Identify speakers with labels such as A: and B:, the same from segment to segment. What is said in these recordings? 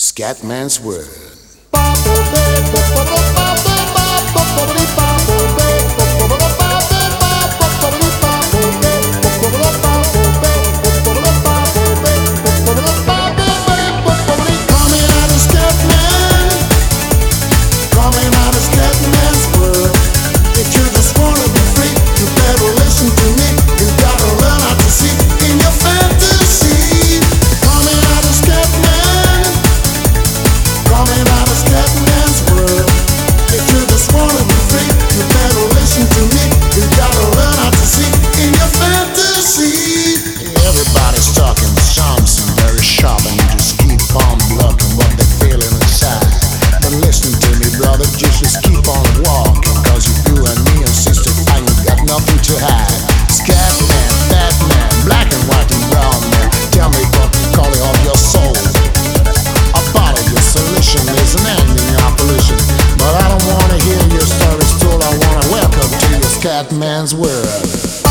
A: Scatman's Word. Just keep on walking, cause you and me and sister, I ain't got nothing to hide. Scatman, Batman, black and white and brown man, tell me what the color of your soul. A part of your solution is an ending your pollution, but I don't wanna hear your stories told. I wanna welcome to your Scatman's World.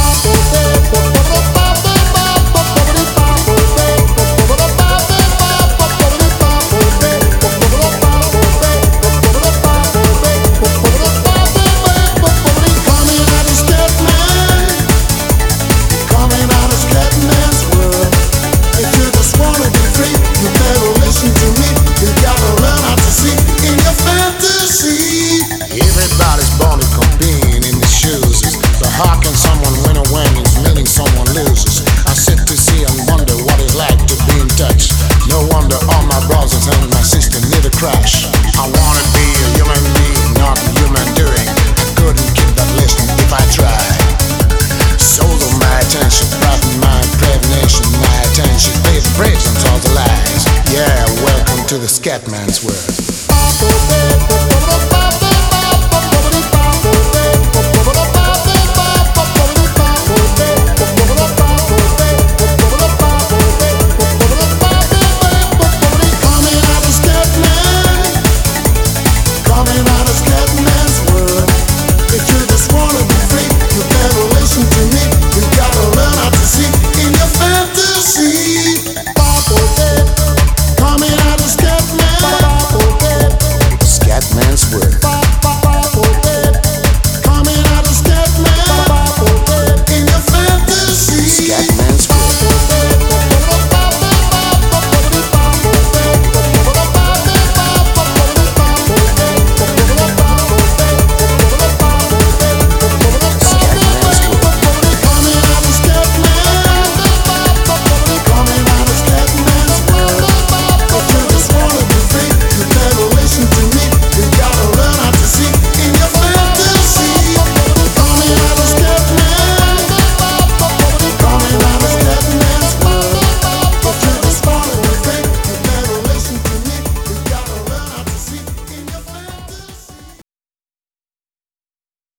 A: Everybody's born to compete in the shoes. So how can someone win a win is meaning someone loses? I sit to see and wonder what it's like to be in touch. No wonder all my brothers and my sister need a crash. I wanna be a human being, not a human doing. I couldn't keep that listening if I tried. Sold on my attention, profit my prevention, my attention, pay the praise and all the lies. Yeah, welcome to the Scatman's World.